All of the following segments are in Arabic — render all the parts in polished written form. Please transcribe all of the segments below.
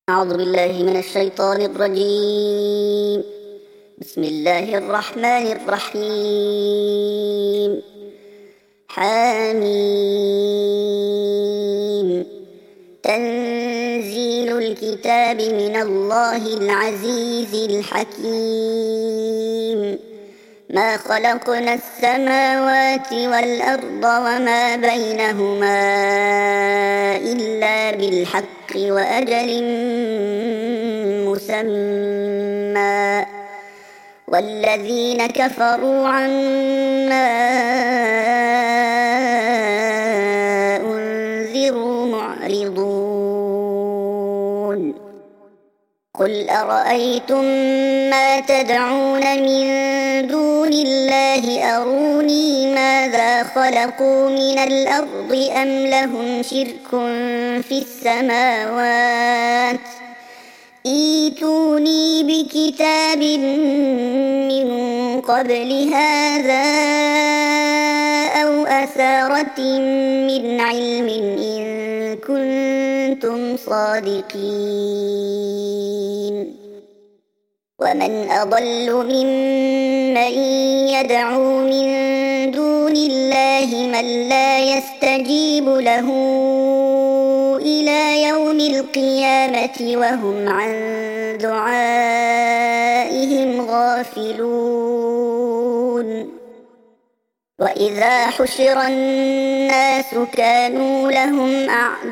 أعوذ بالله من الشيطان الرجيم. بسم الله الرحمن الرحيم. حميم. تنزيل الكتاب من الله العزيز الحكيم. ما خلقنا السماوات والأرض وما بينهما إلا بالحق وأجل مسمى والذين كفروا عما أنذروا معرضون. قل أرأيتم ما تدعون من دون الله أروني ماذا خلقوا من الأرض أم لهم شرك في السماوات ائتوني بكتاب من قبل هذا أو أثارة من علم إن كنتم صادقين. ومن أضل ممن يدعو من دون الله من لا يستجيب له إلى يوم القيامة وهم عن دعائهم غافلون. وإذا حشر الناس كانوا لهم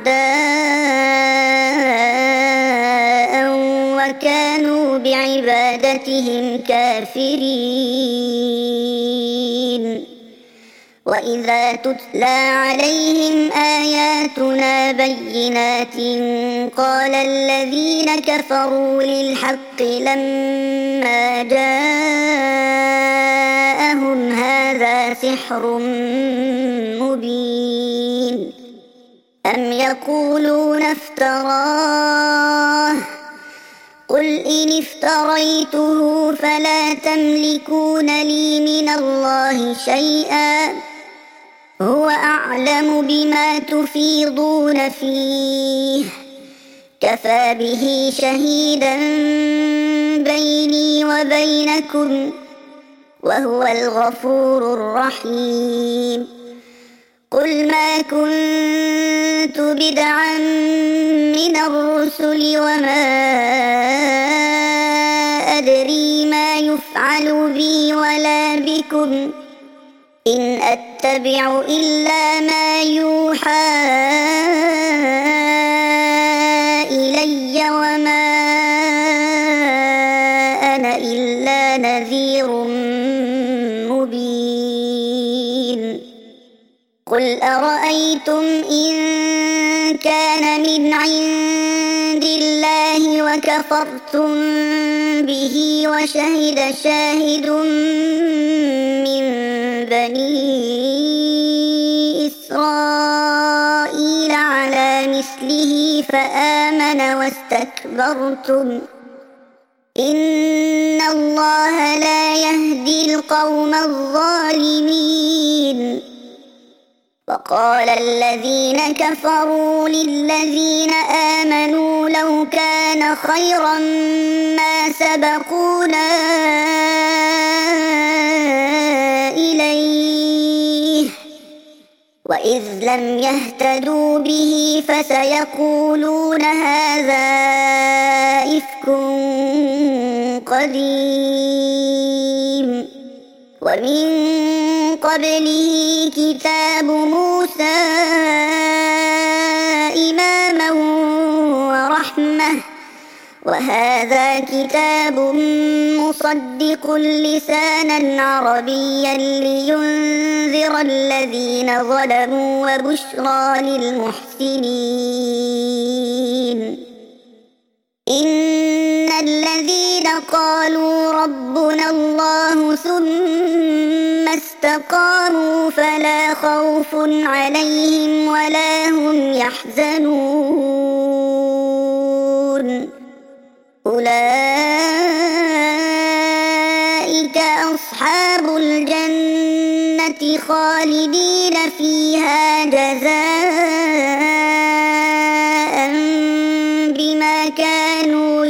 أعداء وكانوا بعبادتهم كافرين. وإذا تتلى عليهم آياتنا بينات قال الذين كفروا للحق لما جاءهم هذا سحر مبين. أم يقولون افتراه قل إن افتريته فلا تملكون لي من الله شيئا هو أعلم بما تفيضون فيه كفى به شهيدا بيني وبينكم وهو الغفور الرحيم. قل ما كنت بدعا من الرسل وما أدري ما يفعل بي ولا بكم إن أتبع إلا ما يوحى إلي وما أنا إلا نذير مبين. قل أرأيتم إن كان من عند الله وكفرتم به وشهد شاهد من بني إسرائيل على مثله فآمن واستكبرتم إن الله لا يهدي القوم الظالمين. وقال الذين كفروا للذين آمنوا لو كان خيرا ما سبقونا إليه وإذ لم يهتدوا به فسيقولون هذا إفك قديم. ومن قبله كتاب موسى إماما ورحمة وهذا كتاب مصدق لسانا عربيا لينذر الذين ظلموا وبشرى للمحسنين. إن الذين قالوا ربنا الله ثم استقاموا فلا خوف عليهم ولا هم يحزنون. أولئك أصحاب الجنة خالدين فيها جزاء بما بما كانوا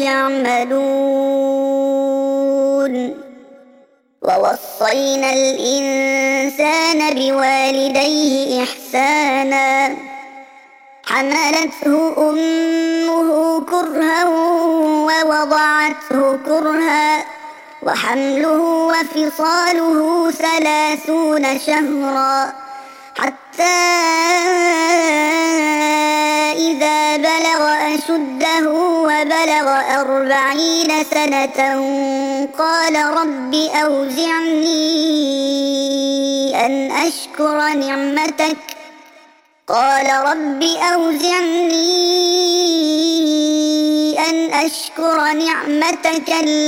يعملون ووصينا الإنسان بوالديه إحسانا حملته أمه كرها ووضعته كرها وحمله وفصاله 30 شهرا حتى إذا بلغ أشده وبلغ 40 سنة قال رب أوزعني أن أشكر نعمتك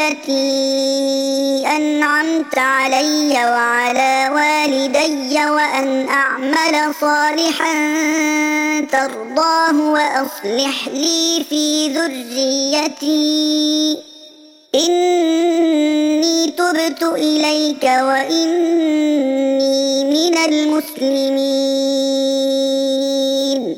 التي أنعمت علي وعلى والدي وأن أعمل صالحا ترضاه وأصلح لي في ذريتي إني تبت إليك وإني من المسلمين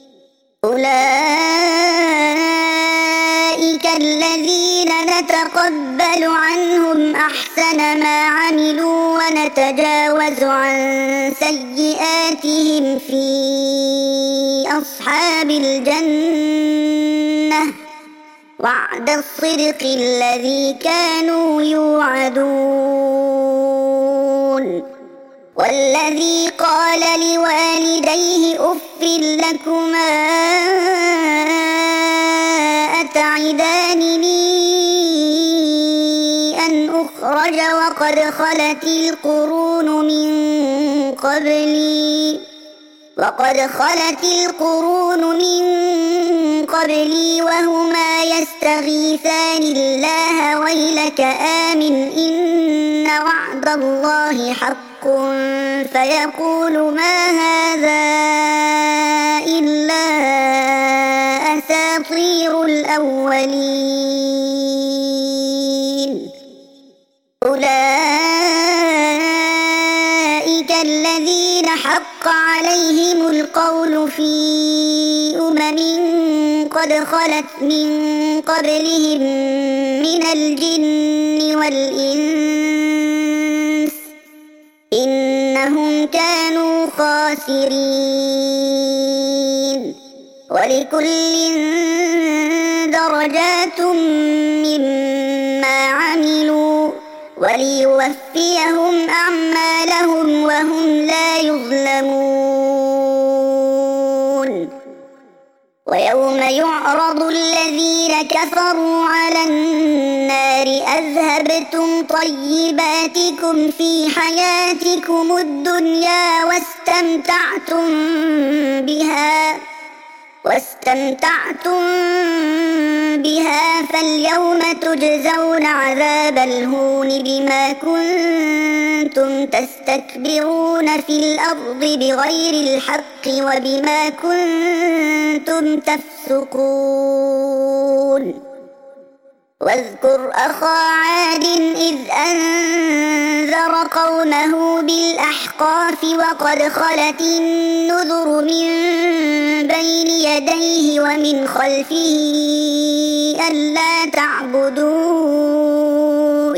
أولئك الذين نتقبل عنهم أحسن ما عملوا ونتجاوز عن سيئاتهم في أصحاب الجنة وعد الصدق الذي كانوا يوعدون والذي قال لوالديه أف لكما أتعدانني أن أخرج وقد خلت القرون من قبلي وهما يستغيثان الله ويلك آمن إن وعد الله حق فيقول ما هذا إلا أساطير الأولين أولئك الذين حق عليهم القول في قد خلت من قبلهم من الجن والإنس إنهم كانوا خاسرين ولكل درجات مما عملوا وليوفيهم أعمالهم وهم لا يظلمون ويوم يعرض الذين كفروا على النار أذهبتم طيباتكم في حياتكم الدنيا واستمتعتم بها فاليوم تجزون عذاب الهون بما كنتم تستكبرون في الأرض بغير الحق وبما كنتم تفسقون واذكر أخا عاد إذ أنذر قومه بالأحقاف وقد خلت النذر من بين يديه ومن خلفه ألا تعبدوا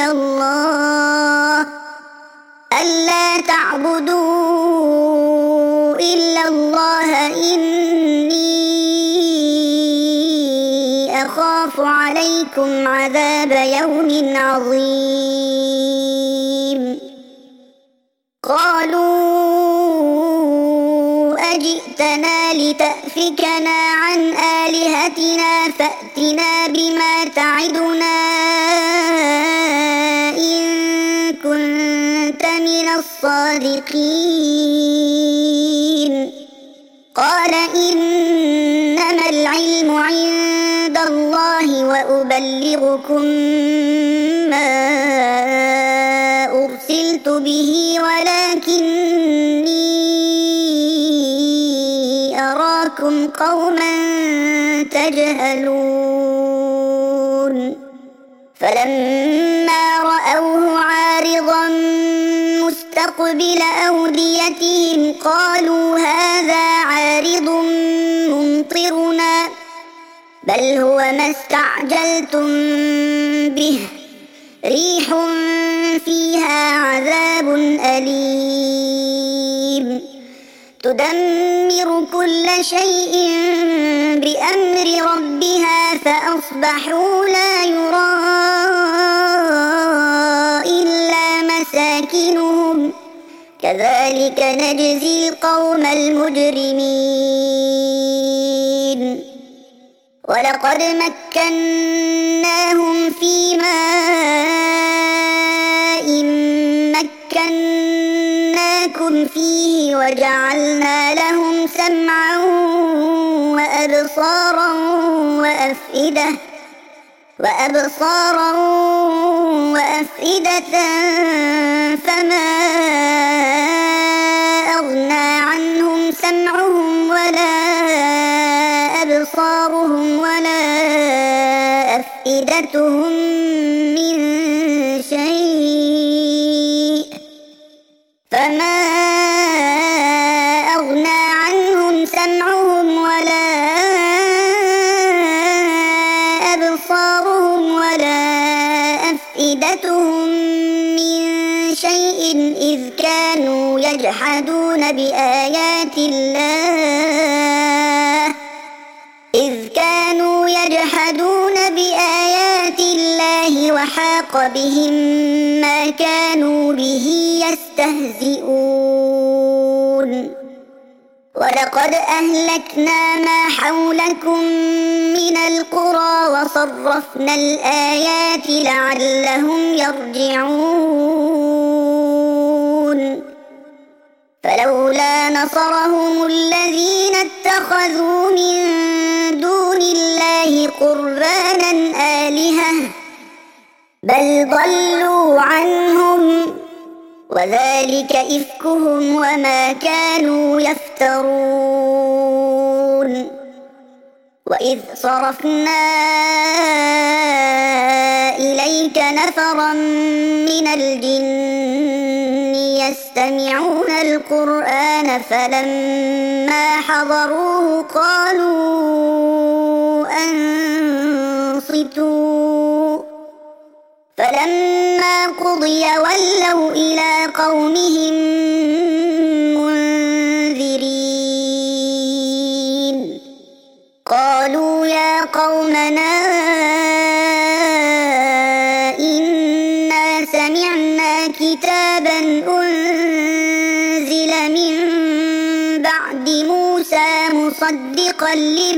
إلا الله إني أخاف عليكم عذاب يوم عظيم قالوا أجئتنا لتأفكنا عن آلهتنا فأتنا بما تعدنا إن كنت من الصادقين قال إنما العلم عند الله وأبلغكم ما أرسلت به ولكني أراكم قوما تجهلون فلما رأوه عارضا مستقبل أوديتهم قالوا هذا عارض ممطرنا بل هو ما استعجلتم به ريح فيها عذاب أليم تدمر كل شيء بأمر ربها فأصبحوا لا يرى إلا مساكنهم كذلك نجزي القوم المجرمين ولقد مكناهم في ماء مكناكم فيه وجعلنا لهم سمعا وأبصارا وأفئدة فما أغنى عنهم سمعهم ولا أبصارهم ولا أفئدتهم من شيء إذ كانوا يجحدون بآيات الله وحاق بهم ما كانوا به يستهزئون ولقد أهلكنا ما حولكم من القرى وصرفنا الآيات لعلهم يرجعون فلولا نصرهم الذين اتخذوا من دون الله قربانا آلهة بل ضلوا عنهم وذلك إفكهم وما كانوا يفترون وإذ صرفنا إليك نفرا من الجن يستمعون القرآن فلما حضروه قالوا أنصتوا فلما قضي ولوا إلى قومهم منذرين قالوا يا قومنا إنا سمعنا كتابا أنزل من بعد موسى مصدقا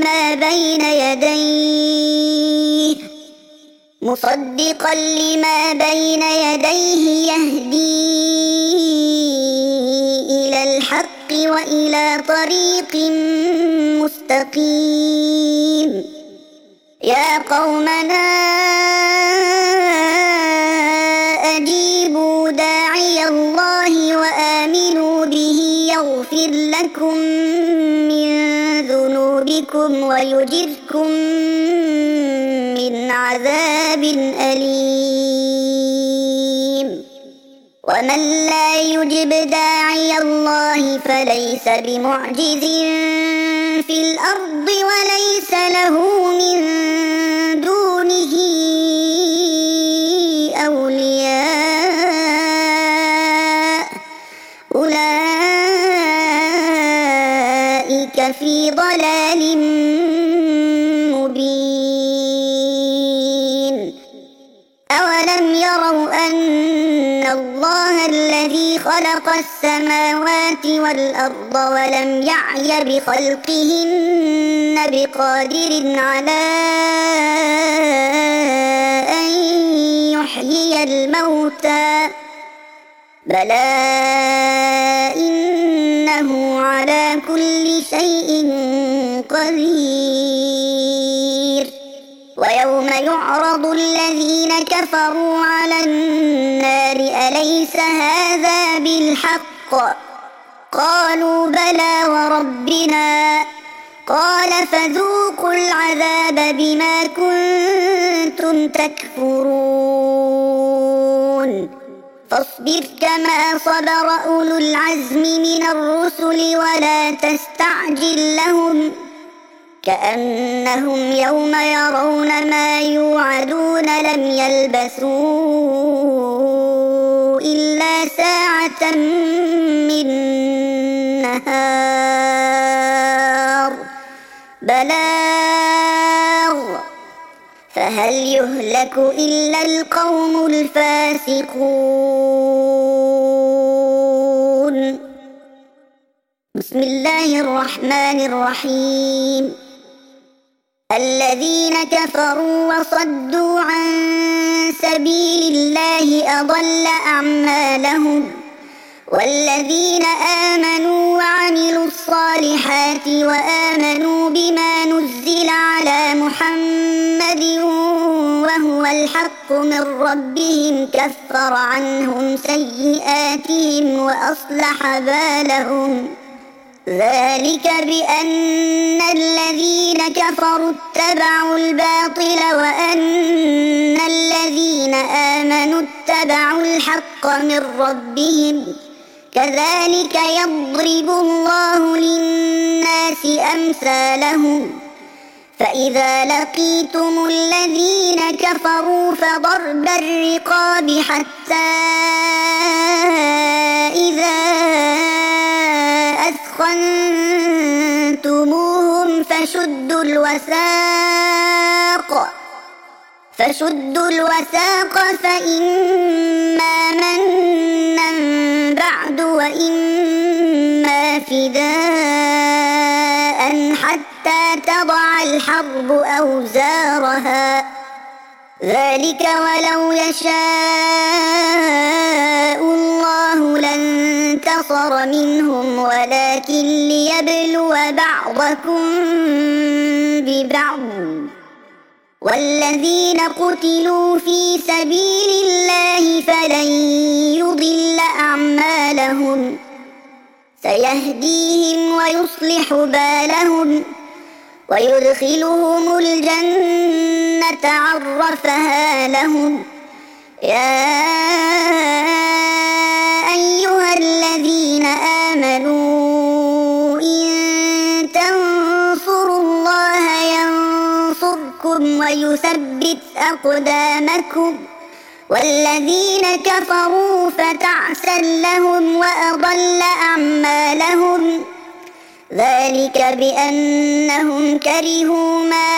لما بين يديه يهدي إلى الحق وإلى طريق مستقيم يا قومنا أجيبوا داعي الله وآمنوا به يغفر لكم من ذنوبكم ويجركم من عذاب أليم ومن لا يجب داعي الله فليس بمعجز في الأرض وليس له من دونه أولياء أولئك في ضلال مبين أولم يروا أن الله الذي خلق السماوات والأرض ولم يعي بخلقهن بقادر على أن يحيي الموتى بلى إنه على كل شيء قدير ويوم يعرض الذين كفروا على النار أليس هذا بالحق قالوا بلى وربنا قال فذوقوا العذاب بما كنتم تكفرون فاصبر كما صبر أولو العزم من الرسل ولا تستعجل لهم كأنهم يوم يرون ما يوعدون لم يلبثوا إلا ساعة من نهار بلاغ فهل يهلك إلا القوم الفاسقون. بسم الله الرحمن الرحيم. الذين كفروا وصدوا عن سبيل الله أضل أعمالهم، والذين آمنوا وعملوا الصالحات وآمنوا بما نزل على محمد وهو الحق من ربهم كفر عنهم سيئاتهم وأصلح بالهم. ذلك بأن الذين كفروا اتبعوا الباطل وأن الذين آمنوا اتبعوا الحق من ربهم، كذلك يضرب الله للناس أمثالهم. فإذا لقيتم الذين كفروا فضرب الرقاب حتى إذا أثخنتموهم فشدوا الوثاق فإما منا بعد وإما فداء حتى تضع الحرب أوزارها، ذلك ولو يشاء الله لانتصر منهم ولكن ليبلو بعضكم ببعض. والذين قتلوا في سبيل الله فلن يضل أعمالهم، سيهديهم ويصلح بالهم ويدخلهم الجنة عرفها لهم. يا أيها الذين آمنوا إن تنصروا الله ينصركم ويثبت أقدامكم، والذين كفروا فتعسا لهم وأضل أعمالهم. ذلك بأنهم كرهوا ما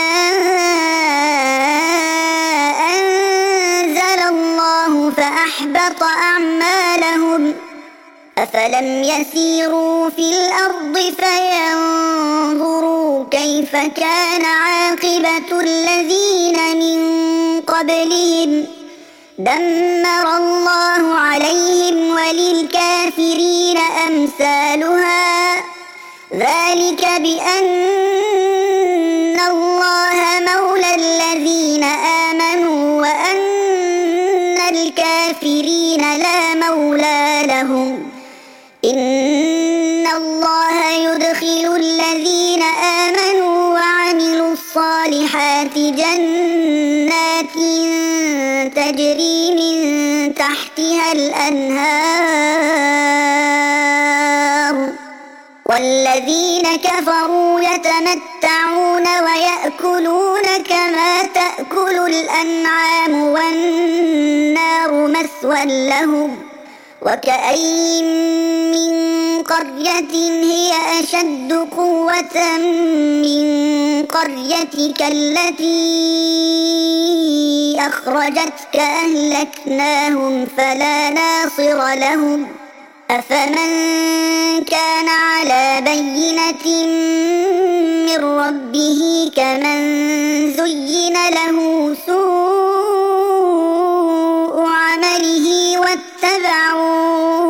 أنزل الله فأحبط أعمالهم. أفلم يسيروا في الأرض فينظروا كيف كان عاقبة الذين من قبلهم، دمر الله عليهم وللكافرين أمثالها. ذلك بأن الله مولى الذين آمنوا وأن الكافرين لا مولى لهم. إن الله يدخل الذين آمنوا وعملوا الصالحات جنات تجري من تحتها الأنهار، والذين كفروا يتمتعون ويأكلون كما تأكل الأنعام والنار مثوى لهم. وكأين من قرية هي أشد قوة من قريتك التي أخرجتك أهلكناهم فلا ناصر لهم. أفمن كان على بينة من ربه كمن زين له سوء عمله واتبعوا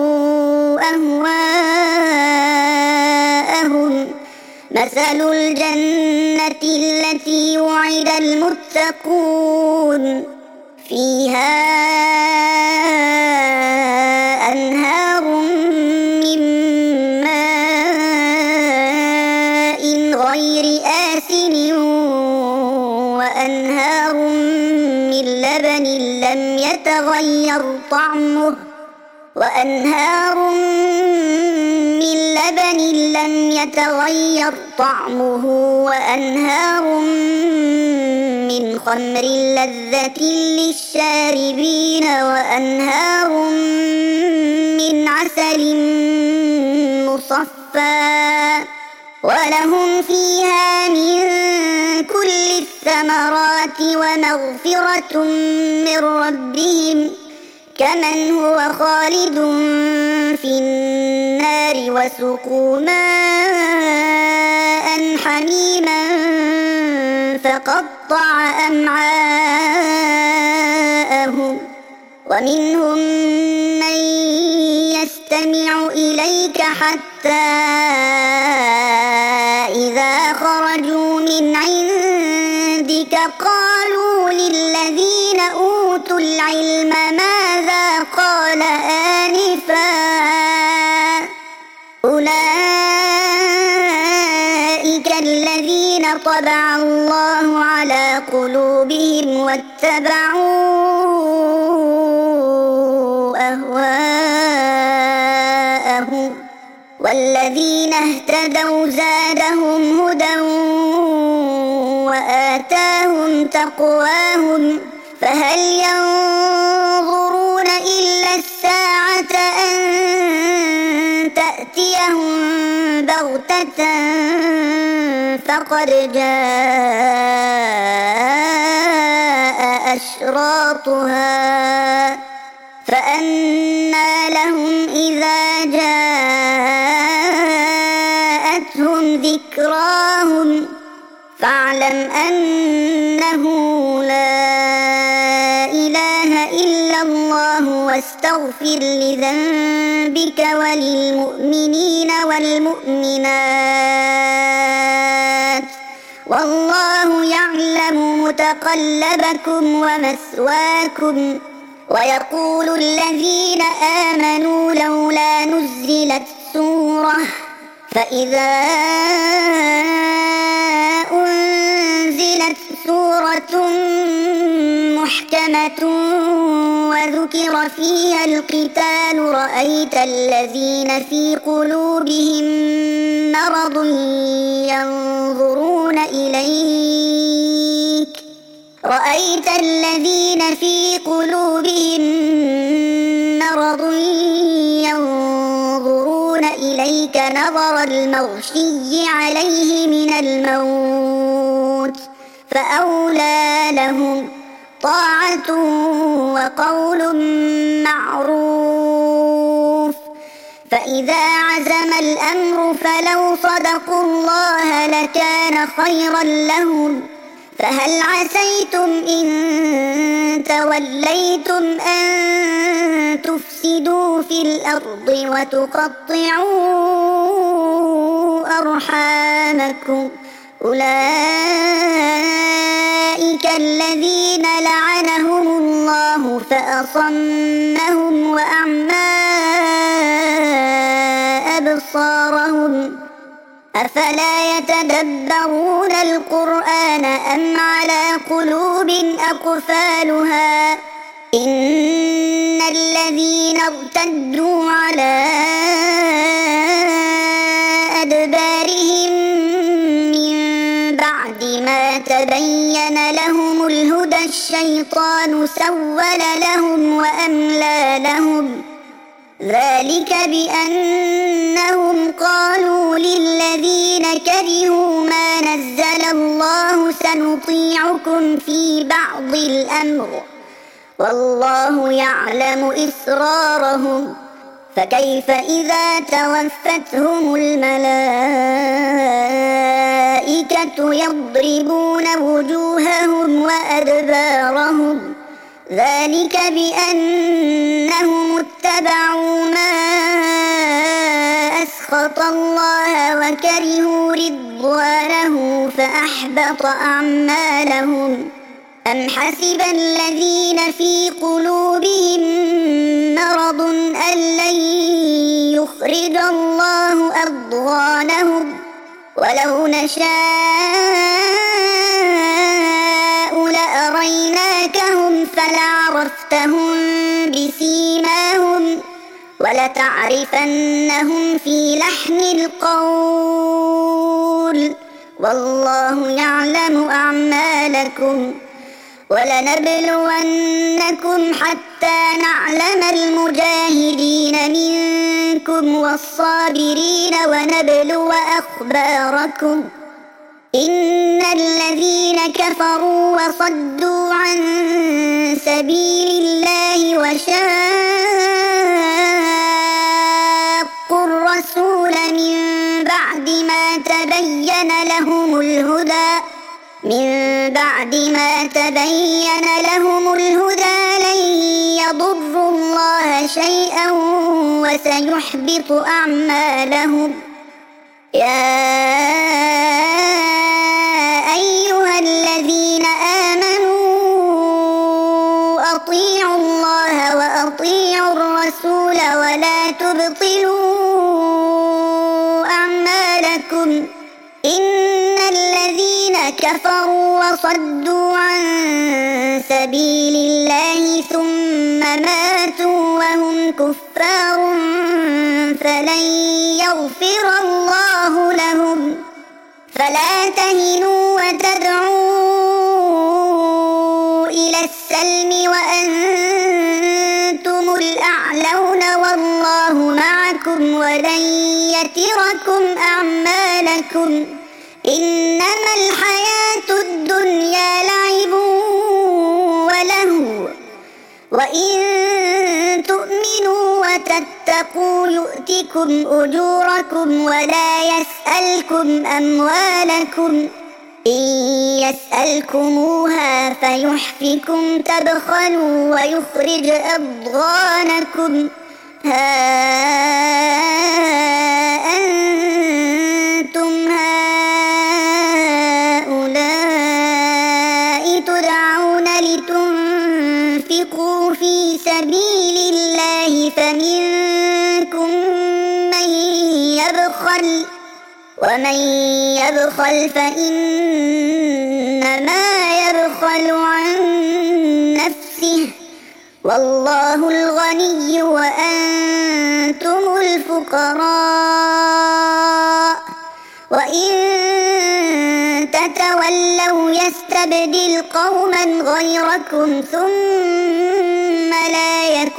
أهواءهم. مثل الجنة التي وعد المتقون فيها أنهار من ماء غير آسن وأنهار من لبن لم يتغير طعمه وأنهار من لبن لم يتغير طعمه وأنهار من خمر لذة للشاربين وأنهار من عسل مصفى ولهم فيها من كل الثمرات ومغفرة من ربهم كمن هو خالد في النار وسقوا ماء حميما فقطع أمعاءهم ومنهم من يستمع إليك حتى إذا خرجوا من عندك قالوا للذين أوتوا العلم ماذا قال آنفا أولئك الذين طبع الله على قلوبهم واتبعوا أهواءهم والذين اهتدوا زادهم هدى وآتاهم تقواهم فهل ينظرون إلا الساعة أن تأتيهم بغتة فقد جاء أشراطها فأنى لهم إذا جاءتهم ذكراهم فاعلم أنه لا إله إلا الله واستغفر لذنبك وللمؤمنين والمؤمنات والله يعلم متقلبكم ومثواكم ويقول الذين آمنوا لولا نزلت سورة فإذا أنزلت سورة محكمة وذكر فيها القتال رأيت الذين في قلوبهم مرض ينظرون إليك رأيت الذين في قلوبهم مرض ينظرون إليك نظر المغشي عليه من الموت فأولى لهم طاعة وقول معروف فإذا عزم الأمر فلو صدقوا الله لكان خيرا لهم فهل عسيتم إن توليتم أن تفسدوا في الأرض وتقطعوا أرحامكم أولئك الذين لعنهم الله فأصمهم وأعمى أبصارهم أفلا يتدبرون القرآن أم على قلوب أقفالها إن الذين ارتدوا على أدبارهم من بعد ما تبين لهم الهدى الشيطان سول لهم وأملى لهم ذلك بأنهم قالوا للذين كرهوا ما نزل الله سنطيعكم في بعض الأمر والله يعلم إسرارهم فكيف إذا توفتهم الملائكة يضربون وجوههم وأدبارهم ذلك بأنهم اتبعوا ما أسخط الله وكرهوا رضوانه فأحبط أعمالهم أم حسب الذين في قلوبهم مرض أن لن يخرج الله أضغانهم ولو نشاء لأريناكهم فلعرفتهم بسيماهم ولتعرفنهم في لحن القول والله يعلم أعمالكم ولنبلونكم حتى نعلم المجاهدين منكم والصابرين ونبلو أخباركم إن الذين كفروا وصدوا عن سبيل الله وشاقوا الرسول من بعد ما تبين لهم الهدى لن يضروا الله شيئا وسيحبط أعمالهم يا أيها الذين آمنوا أطيعوا الله وأطيعوا الرسول ولا تبطلوا أعمالكم إن الذين كفروا وصدوا عن سبيل الله ثم ماتوا وهم كفار فلن يغفر الله لهم فلا تهنوا وتدعوا إلى السلم وأنتم الأعلون والله معكم ولن يتركم أعمالكم إنما الحياة الدنيا لعب ولهو وإن تؤمنوا وتتقوا يؤتكم أجوركم ولا يسألكم أموالكم إن يسألكموها فيحفكم تبخلوا ويخرج أضغانكم ها أنتم هؤلاء تدعون لتنفقوا في سبيل الله فمنكم من يبخل ومن يبخل فإنما يبخل عن نفسه والله الغني وأنتم الفقراء وإن تتولوا يستبدل قوما غيركم ثم لا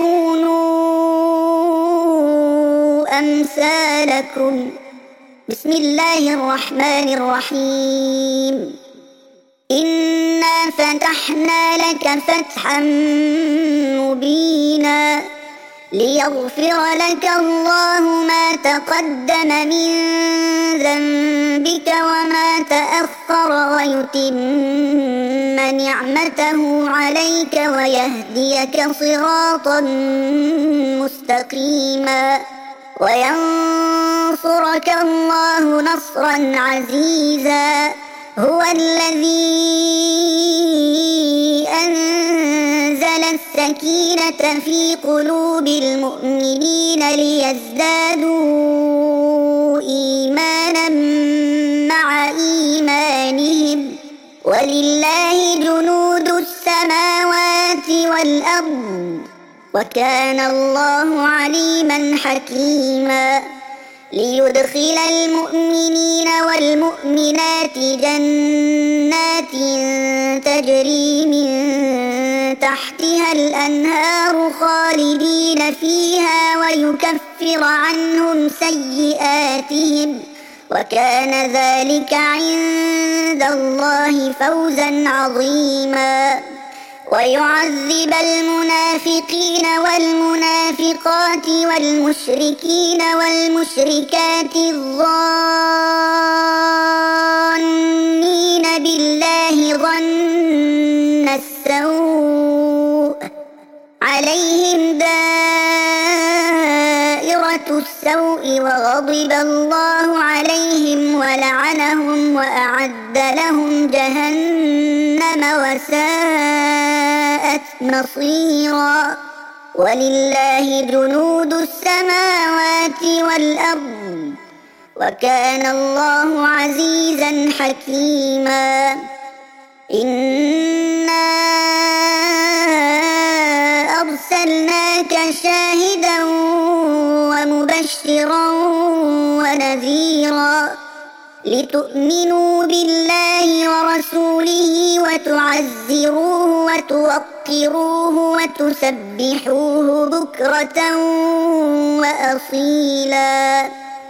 يكونوا أمثالكم بسم الله الرحمن الرحيم إنا فتحنا لك فتحا مبينا ليغفر لك الله ما تقدم من ذنبك وما تأخر ويتم نعمته عليك ويهديك صراطا مستقيما وينصرك الله نصرا عزيزا هو الذي أنزل السكينة في قلوب المؤمنين ليزدادوا إيمانا مع إيمانهم ولله جنود السماوات والأرض وكان الله عليما حكيما ليدخل المؤمنين والمؤمنات جنات تجري من تحتها الأنهار خالدين فيها ويكفر عنهم سيئاتهم وكان ذلك عند الله فوزا عظيما ويعذب المنافقين والمنافقات والمشركين والمشركات الظانين بالله ظن السوء عليهم دائرة السوء وغضب الله عليهم ولعنهم وأعد لهم جهنم وساءت مصيرا ولله جنود السماوات والأرض وكان الله عزيزا حكيما إنا أرسلناك شاهدا مبشرا ونذيرا لتؤمنوا بالله ورسوله وتعزروه وتوقروه وتسبحوه بكرة وأصيلا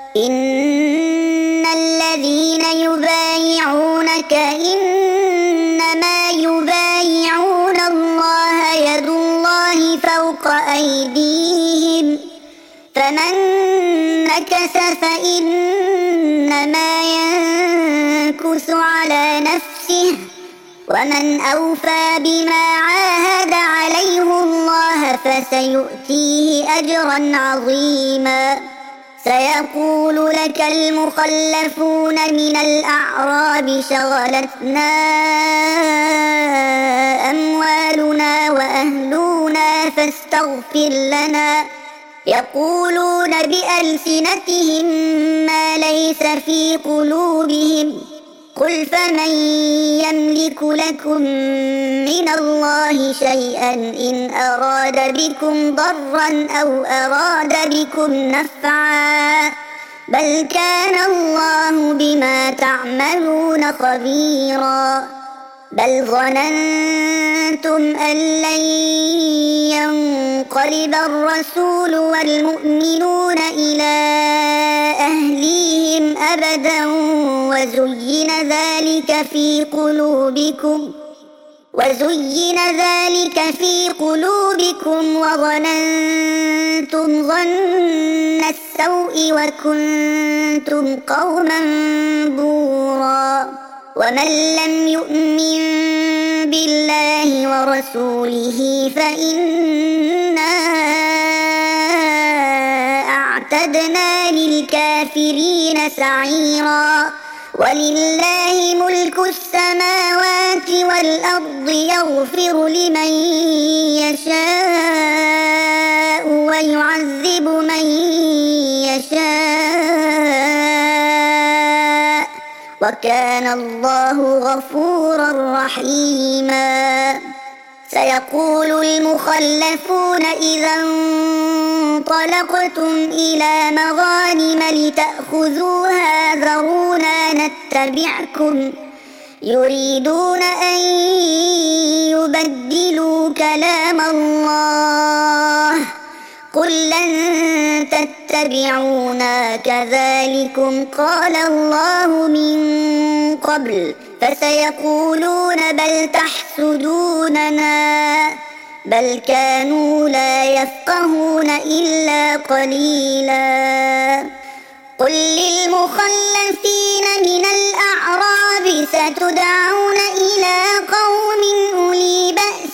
إن الذين يبايعونك إنما يبايعون الله يد الله فوق أيديهم فمن نكث فإنما ينكث على نفسه ومن أوفى بما عاهد عليه الله فسيؤتيه أجرا عظيما سيقول لك المخلفون من الأعراب شغلتنا أموالنا وأهلنا فاستغفر لنا يقولون بألسنتهم ما ليس في قلوبهم قل فمن يملك لكم من الله شيئا إن أراد بكم ضرا أو أراد بكم نفعا بل كان الله بما تعملون خبيرا بل ظننتم أن لن ينقلب الرسول والمؤمنون إلى أهليهم أبدا وزين ذلك في قلوبكم وظننتم ظن السوء وكنتم قوما بورا ومن لم يؤمن بالله ورسوله فإنا أعتدنا للكافرين سعيرا ولله ملك السماوات والأرض يغفر لمن يشاء ويعذب من يشاء وكان الله غفورا رحيما سيقول المخلفون إذا انطلقتم إلى مغانم لتأخذوها ذرونا نتبعكم يريدون أن يبدلوا كلام الله قل لن تتبعونا كذلكم قال الله من قبل فسيقولون بل تحسدوننا بل كانوا لا يفقهون إلا قليلا قل للمخلفين من الأعراب ستدعون إلى قوم أولي بأس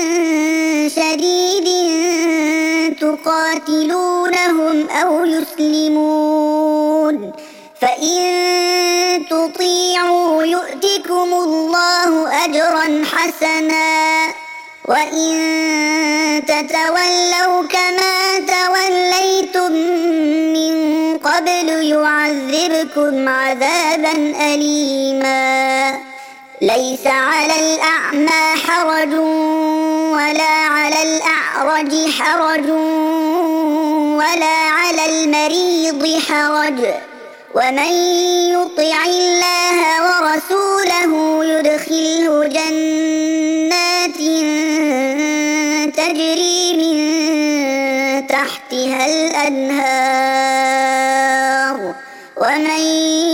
شديد تقاتلونهم أو يسلمون فإن تطيعوا يؤتكم الله أجرا حسنا وإن تتولوا كما توليتم من قبل يعذبكم عذابا أليما ليس على الأعمى حرج ولا على الأعرج حرج ولا على المريض حرج ومن يطع الله ورسوله يدخله جنات تجري من تحتها الأنهار ومن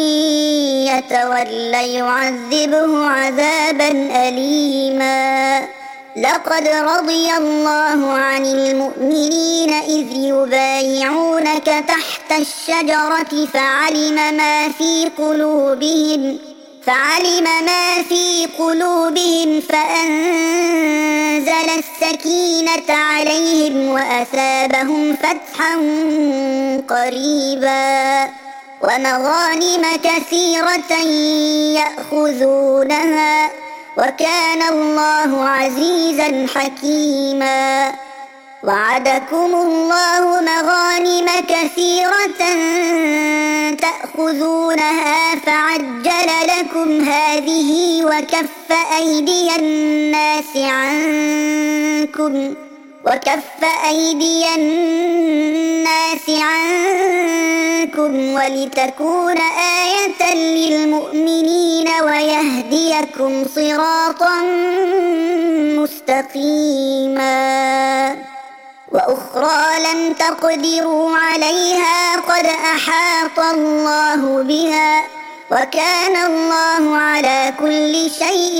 يتول يعذبه عذابا أليما لقد رضي الله عن المؤمنين إذ يبايعونك تحت الشجرة فعلم ما في قلوبهم فأنزل السكينة عليهم وأثابهم فتحا قريبا ومغانم كثيرة يأخذونها وكان الله عزيزا حكيما وعدكم الله مغانم كثيرة تأخذونها فعجل لكم هذه وكف أيدي الناس عنكم وكف أيدي الناس عنكم ولتكون آية للمؤمنين ويهديكم صراطا مستقيما وأخرى لم تقدروا عليها قد أحاط الله بها وكان الله على كل شيء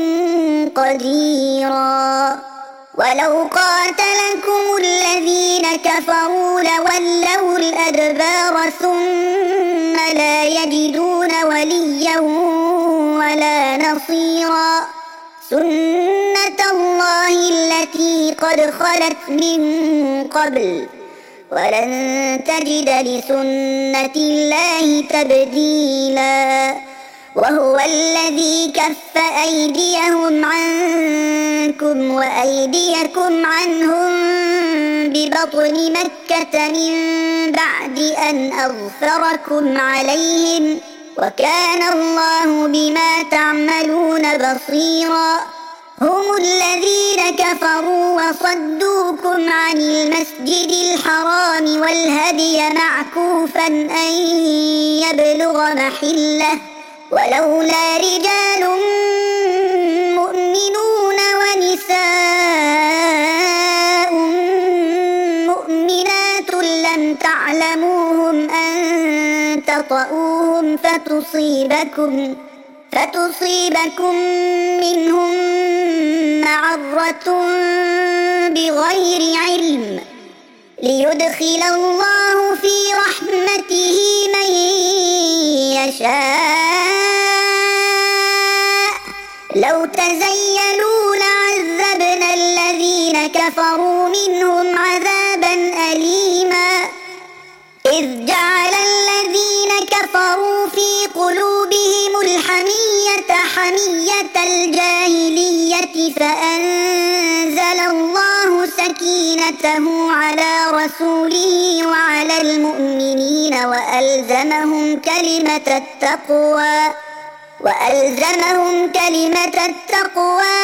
قديرا ولو قاتلكم الذين كفروا لولوا الأدبار ثم لا يجدون وليا ولا نصيرا سنة الله التي قد خلت من قبل ولن تجد لسنة الله تبديلا وهو الذي كف أيديهم عنكم وأيديكم عنهم ببطن مكة من بعد أن أظفركم عليهم وكان الله بما تعملون بصيرا هم الذين كفروا وصدوكم عن المسجد الحرام والهدي معكوفا أن يبلغ محله ولولا رجال مؤمنون ونساء مؤمنات لم تعلموهم أن تطؤوهم فتصيبكم منهم معرة بغير علم ليدخل الله في رحمته من يشاء لو تزيلوا لعذبنا الذين كفروا منهم عذابا أليما إذ جعل الذين كفروا في قلوبهم الحمية حمية الجاهلية فأنزل الله سكينته على رسوله وعلى المؤمنين وألزمهم كلمة التقوى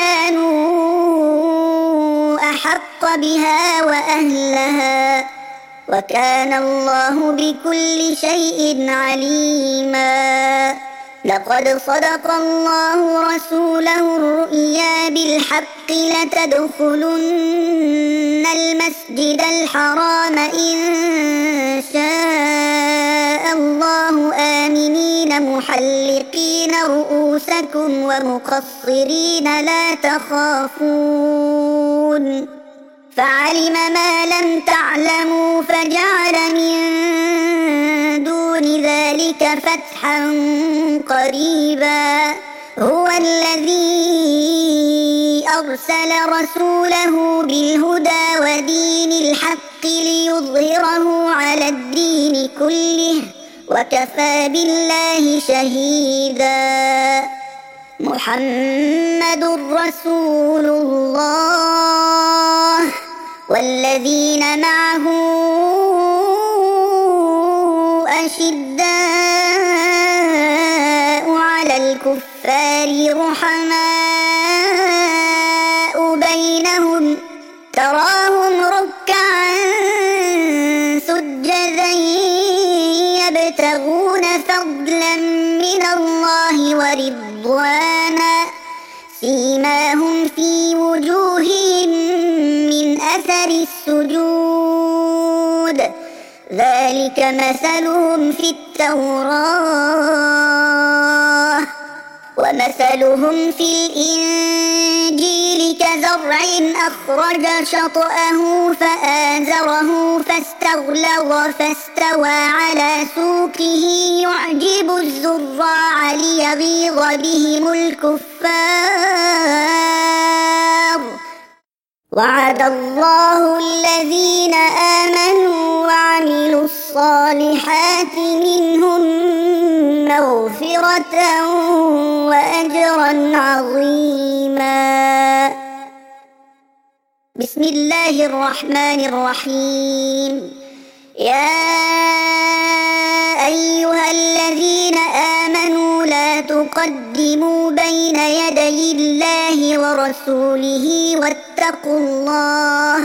وكانوا أحق بها وأهلها وكان الله بكل شيء عليما لقد صدق الله رسوله الرؤيا بالحق لتدخلن المسجد الحرام إن شاء الله آمنين محلقين رؤوسكم ومقصرين لا تخافون فعلم ما لم تعلموا فجعل من دون ذلك فتحا قريبا هو الذي أرسل رسوله بالهدى ودين الحق ليظهره على الدين كله وكفى بالله شهيدا محمد رسول الله والذين معه أشداء على الكفار رحماء بينهم تراهم ركعا سجدا يبتغون فضلا من الله ورضوانا سيماهم في وجوههم من أثر السجود ذلك مثلهم في التوراة ومثلهم في الإنجيل كزرع أخرج شطأه فآزره فاستغلظ فاستوى على سوقه يعجب الزراع ليغيظ بهم الكفار وعد الله الذين آمنوا وعملوا الصالحات منهم مغفرة وأجرا عظيما بسم الله الرحمن الرحيم يا أيها الذين آمنوا لا تقدموا بين يدي الله ورسوله واتقوا الله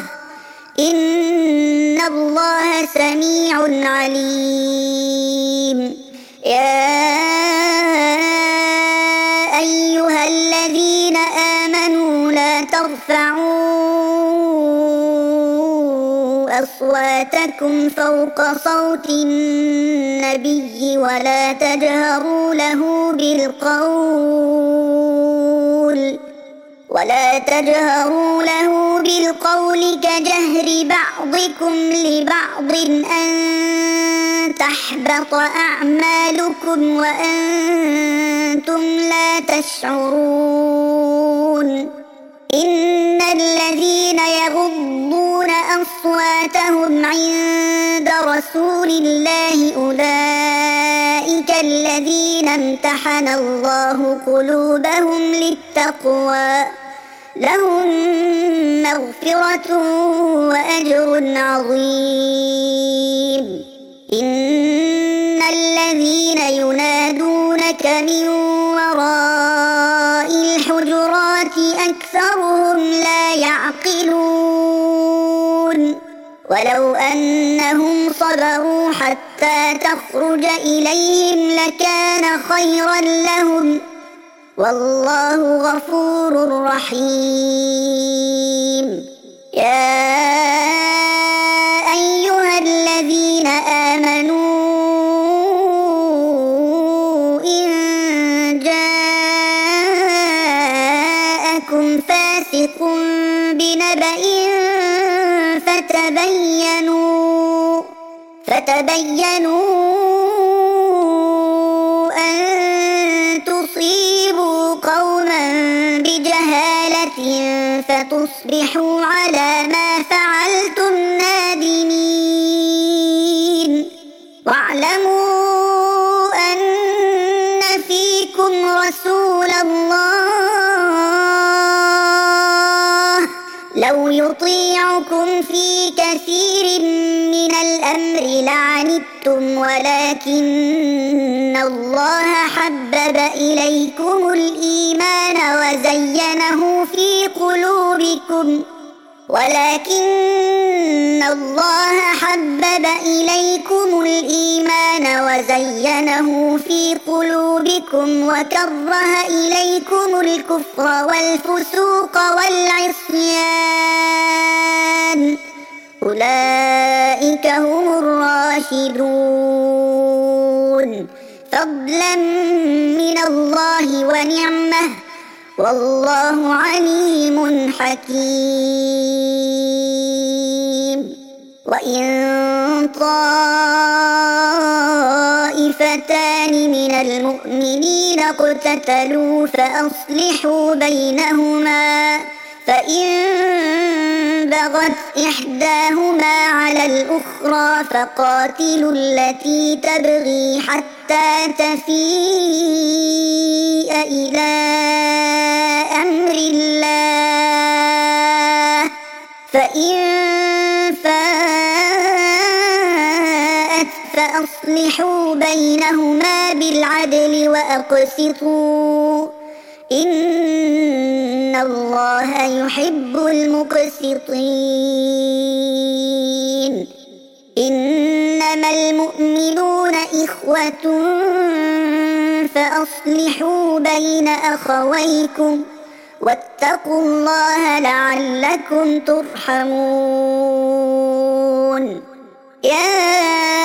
إن الله سميع عليم. يا أيها الذين آمنوا لا ترفعوا أصواتكم فوق صوت النبي ولا تجهروا له بالقول كجهر بعضكم لبعض أن تحبط أعمالكم وأنتم لا تشعرون. إن الذين يغضون أصواتهم عند رسول الله أولئك الذين امتحن الله قلوبهم للتقوى لهم مغفرة وأجر عظيم. إن الذين ينادونك من وراء الحجرات أكثرهم لا يعقلون. ولو أنهم صبروا حتى تخرج إليهم لكان خيرا لهم والله غفور رحيم. يا أيها الذين آمنوا إن جاءكم فاسق بنبأ فتبينوا أن تصيبوا قوما بجهالة فتصبحوا على ما فعلتم نادمين. واعلموا أن فيكم رسول الله لو يطيعكم في كثير من الأمر لعنتم ولكن الله حبب إليكم الإيمان وزينه في قلوبكم وكره إليكم الكفر والفسوق والعصيان أولئك هم الراشدون فضلا من الله ونعمة والله عليم حكيم. وإن طائفتان من المؤمنين اقتتلوا فأصلحوا بينهما فإن بغت إحداهما على الأخرى فقاتلوا التي تبغي حتى تفيء إلى أمر الله فإن فاءت فأصلحوا بينهما بالعدل وأقسطوا إن الله يحب المقسطين. إنما المؤمنون إخوة فأصلحوا بين أخويكم واتقوا الله لعلكم ترحمون. يا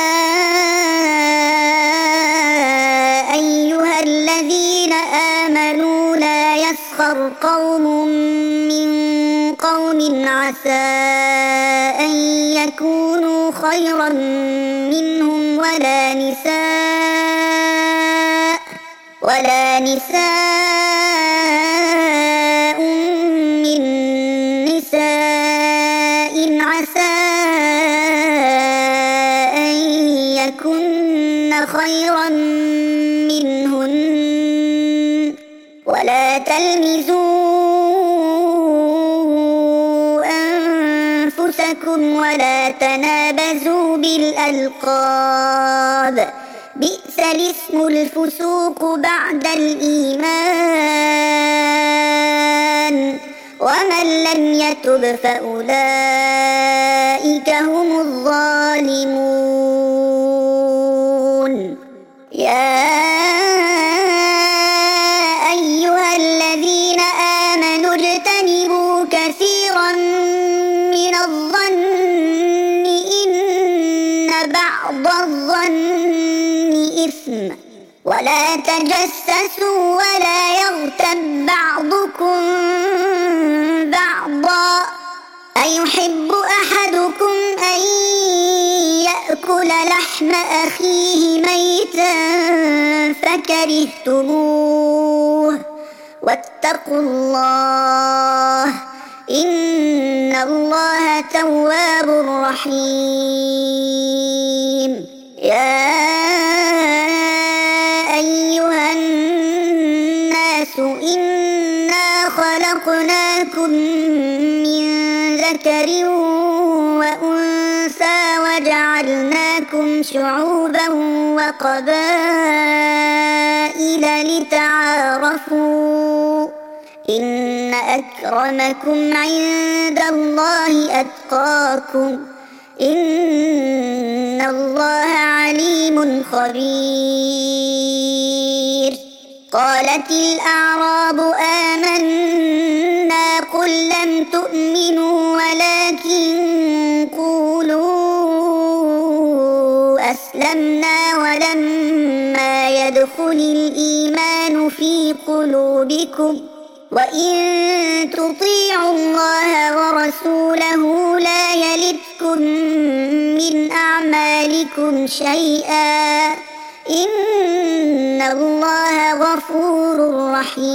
أيها الذين آمنوا لا يسخر قوم من قوم عسى أن يكونوا خيرا منهم ولا نساء من نساء عسى أن يكن خيرا منهن ولا تلمزوا أنفسكم ولا تنابزوا بالألقاب بئس الاسم الفسوق بعد الإيمان ومن لم يتب فأولئك هم الظالمون يا أيها الذين آمنوا اجتنبوا كثيرا من الظن إن بعض الظن إثم ولا تجسسوا ولا يغتب بعضكم بعضا أيحب أحدكم أن يأكل لحم أخيه ميتا فكرهتموه واتقوا الله إن الله تواب رحيم يا أيها الناس إنا خلقناكم من ذكر وأنثى وجعلناكم شعوبا وقبائل لتعارفوا إن أكرمكم عند الله أتقاكم إن الله عليم خبير قالت الأعراب آمنا قل لم تؤمنوا ولكن قولوا أسلمنا ولما يدخل الإيمان في قلوبكم وإن تطيعوا الله ورسوله لا يلدكم من أعمالكم شيئا إن الله غفور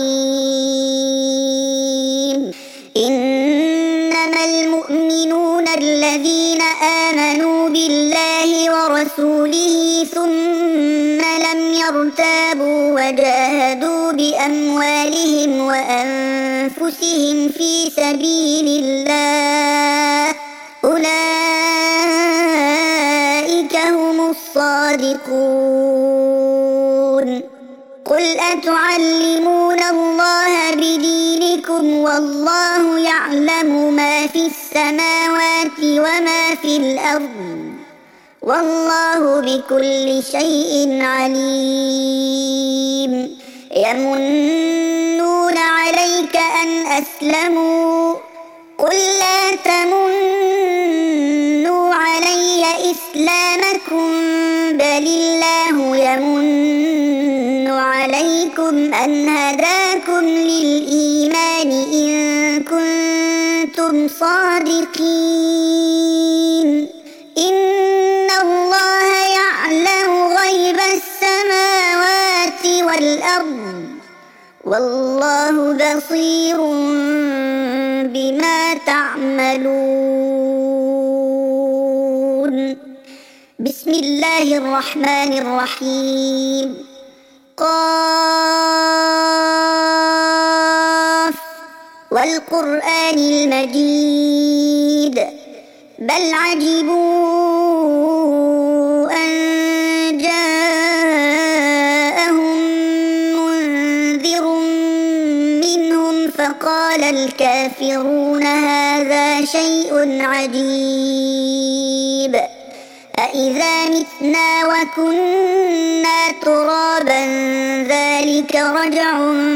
رحيم إنما المؤمنون الذين آمنوا بالله ورسوله ثم لم يرتابوا وجاهدوا بأموالهم وأنفسهم في سبيل الله أولئك هم الصادقون قل أتعلمون الله بدينكم والله يعلم ما في السماوات وما في الأرض والله بكل شيء عليم يمنون عليك أن أسلموا قل لا تمنوا علي إسلامكم بل الله يمن عليكم أن هداكم للإيمان إن كنتم صادقين إن الله يعلم غيب السماوات والأرض والله بصير بما تعملون بسم الله الرحمن الرحيم قاف والقرآن المجيد بل عجبوا أن جاءهم منذر منهم فقال الكافرون هذا شيء عجيب أإذا متنا وكنا ترابا ذلك رجع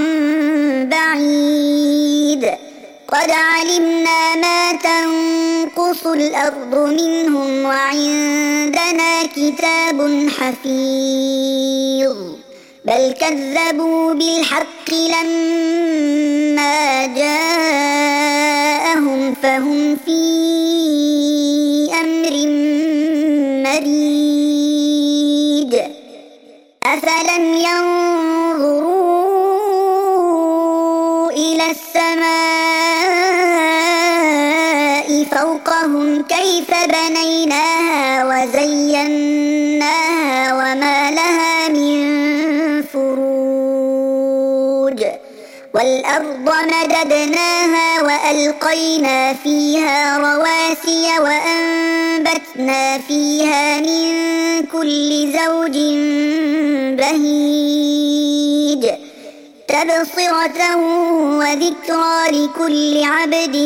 بعيد قد علمنا ما تنقص الأرض منهم وعندنا كتاب حفيظ بل كذبوا بالحق لما جاءهم فهم في أمر مريج أفلم ينظروا إلى السماء فوقهم كيف بنيناها وزيناها وما لها من فروج والأرض مددناها وألقينا فيها رواسي وأنبتنا فيها من كل زوج بهيج تبصرة وذكرى لكل عبد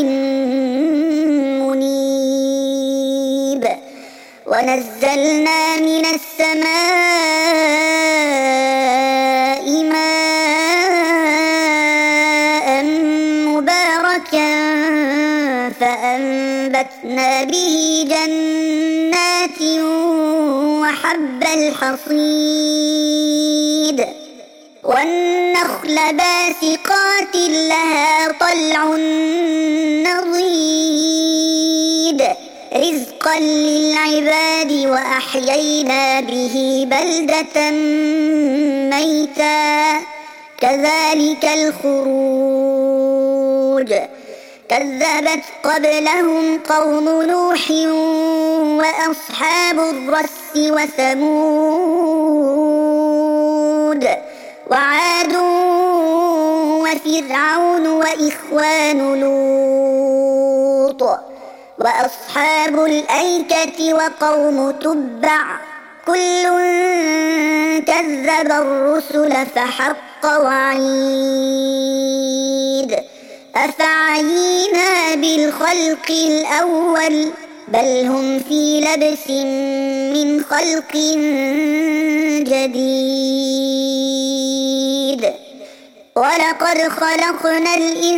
منيب ونزلنا من السماء ماء مباركا فأنبتنا به جنات وحب الحصيد والنخل باسقات لها طلع نضيد رزقا للعباد وأحيينا به بلدة ميتا كذلك الخروج كذبت قبلهم قوم نوح وأصحاب الرس وثمود وعاد وفرعون وإخوان لوط وأصحاب الأيكة وقوم تبع كل كذب الرسل فحق وعيد أفعينا بالخلق الأول بل هم في لبس من خلق جديد ولقد خلقنا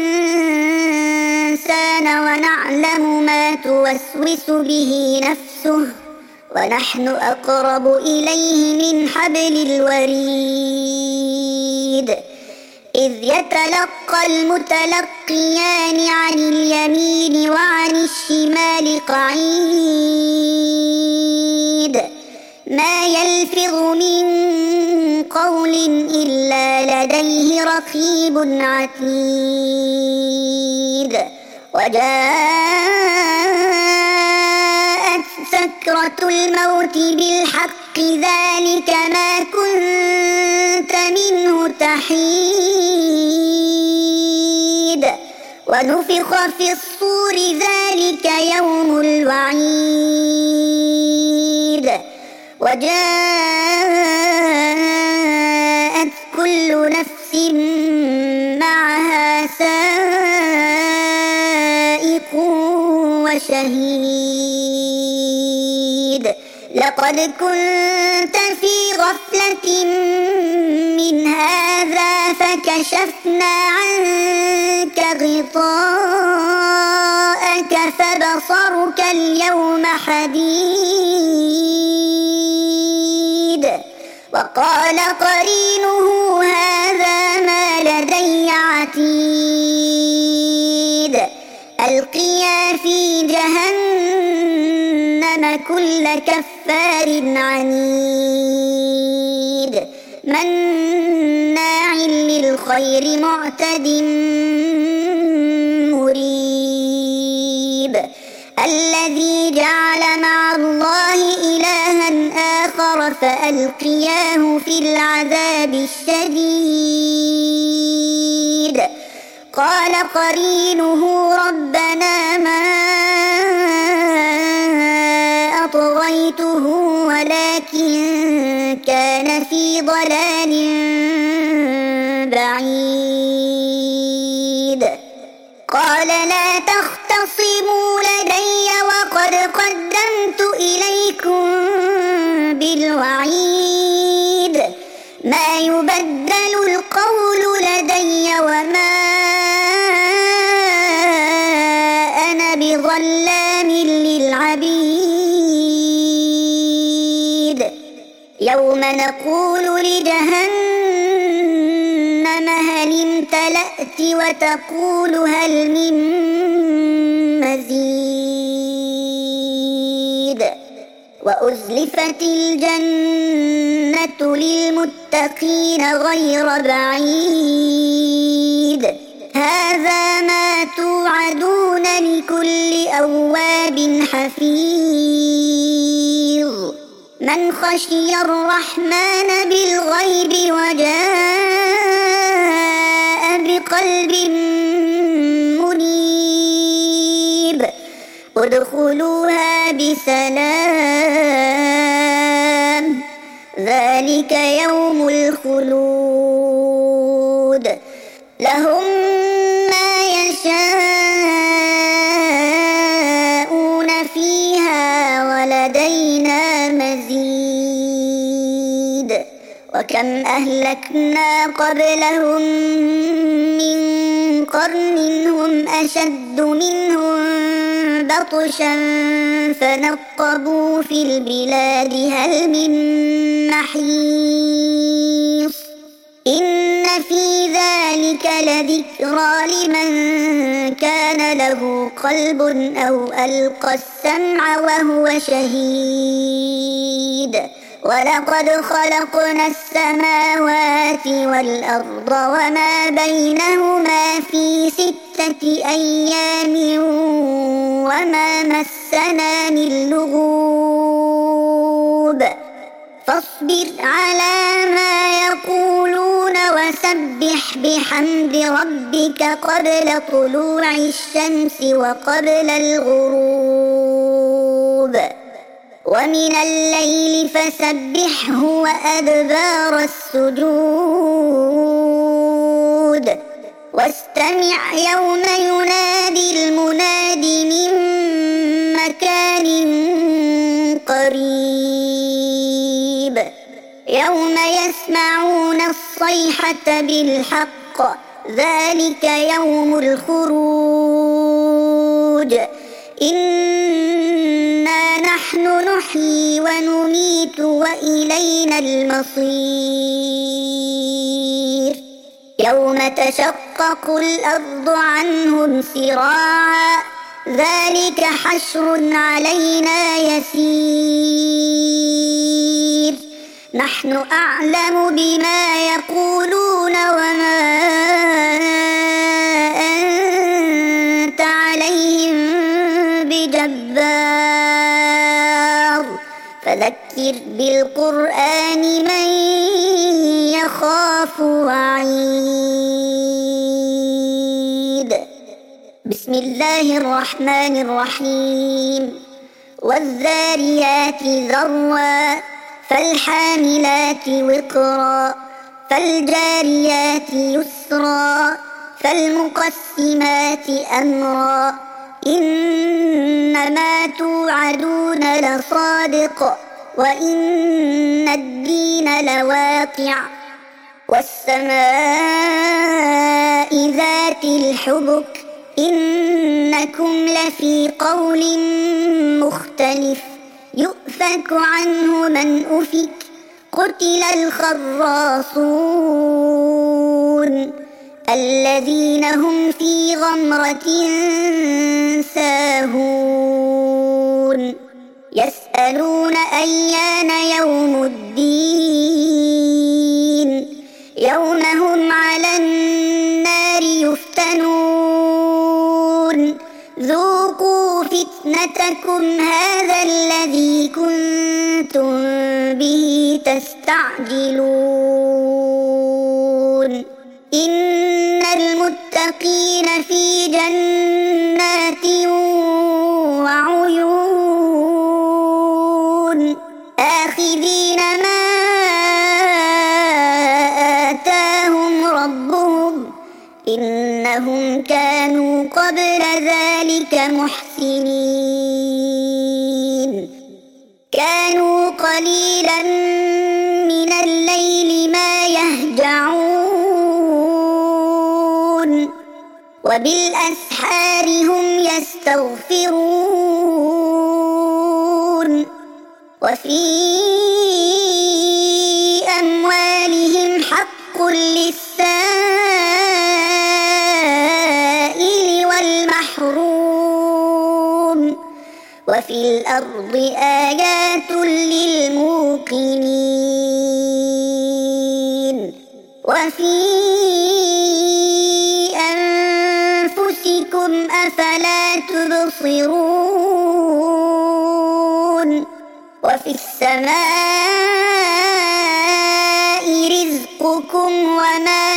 الإنسان ونعلم ما توسوس به نفسه ونحن أقرب إليه من حبل الوريد إذ يتلقى المتلقيان عن اليمين وعن الشمال قعيد ما يلفظ من قول إلا لديه رقيب عتيد وجاءت سكرة الموت بالحق ذلك ما كنت منه تحيد ونفخ في الصور ذلك يوم الوعيد وجاءت كل نفس معها سائق وشهيد لقد كنت في غفلة من هذا فكشفنا عنك غطاءك فبصرك اليوم حديد وقال قرينه هذا ما لدي عتيد ألقيا في جهنم كل كفار عنيد مناع للخير معتد مريب الذي جعل مع الله إلها آخر فألقياه في العذاب الشديد قال قرينه ربنا ما أطغيته ولكن كان في ضلال بعيد قال لا تختصموا لدي وقد قدمت إليكم بالوعيد ما يبدل القول لدي وما أنا بظلام للعبيد يوم نقول لجهنم هل امتلأت وتقول هل من مزيد وأزلفت الجنة للمتقين غير بعيد هذا ما توعدون لكل أواب حفيظ من خشي الرحمن بالغيب وجاء بقلب منيب ادخلوها بسلام ذلك يوم الخلود لهم ما يشاءون فيها ولدينا مزيد وكم أهلكنا قبلهم من قرن هم أشد منهم بطشا فنقبوا في البلاد هل من محيص إن في ذلك لذكرى لمن كان له قلب أو ألقى السمع وهو شهيد ولقد خلقنا السماوات والأرض وما بينهما في 6 أيام وما مسنا من لغوب فاصبر على ما يقولون وسبح بحمد ربك قبل طلوع الشمس وقبل الغروب ومن الليل فسبحه وأدبار السجود واستمع يوم ينادي المناد من مكان قريب يوم يسمعون الصيحة بالحق ذلك يوم الخروج إنا نحن نحيي ونميت وإلينا المصير يوم تشقق الأرض عنهم سراعا ذلك حشر علينا يسير نحن أعلم بما يقولون وما أنت عليهم بجبار فذكر بالقرآن من يخاف وعيد بسم الله الرحمن الرحيم والذاريات ذروا فالحاملات وقرا فالجاريات يسرا فالمقسمات أمرا إنما توعدون لصادق وإن الدين لواقع والسماء ذات الحبك إنكم لفي قول مختلف يؤفك عنه من أفك قتل الخراصون الذين هم في غمرة ساهون يسألون أيان يوم الدين يوم هم على النار يفتنون ذوقوا فتنتكم هذا الذي كنتم به تستعجلون إن المتقين في جنات وعيون آخذين ما آتاهم ربهم إنهم كانوا قبل ذلك محسنين كانوا قليلا من الليل ما يهجعون وبالأسحار هم يستغفرون وفي أموالهم حق للسائل والمحروم وفي الأرض آيات للموقنين وفي أنفسكم أفلا تبصرون وفي السماء رزقكم وما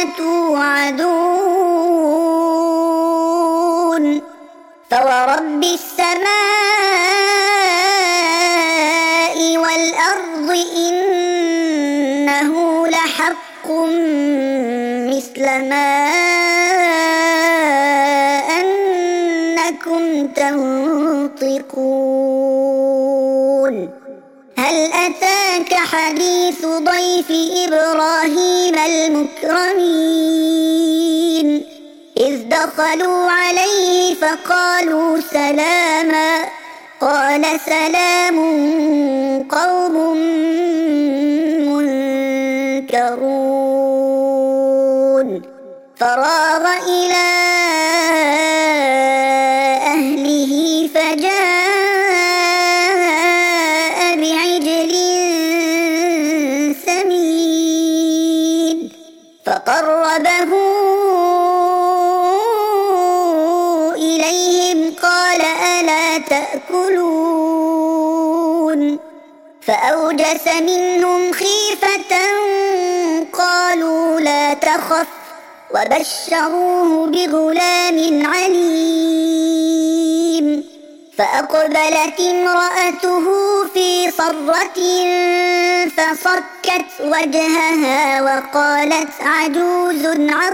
توعدون فورب السماء كما أنكم تنطقون هل أتاك حديث ضيف إبراهيم المكرمين إذ دخلوا عليه فقالوا سلاما قال سلام قوم منكرون فراغ إلى أهله فجاء بعجل سمين فقربه إليهم قال ألا تأكلون فأوجس منهم خيفة قالوا لا تخف وبشروه بغلام عليم فأقبلت امرأته في صرة فصكت وجهها وقالت عجوز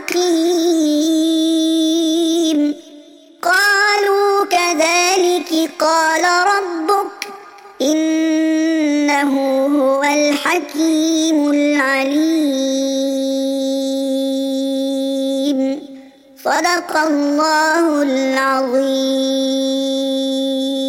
عقيم قالوا كذلك قال ربك إنه هو الحكيم العليم صدق الله العظيم.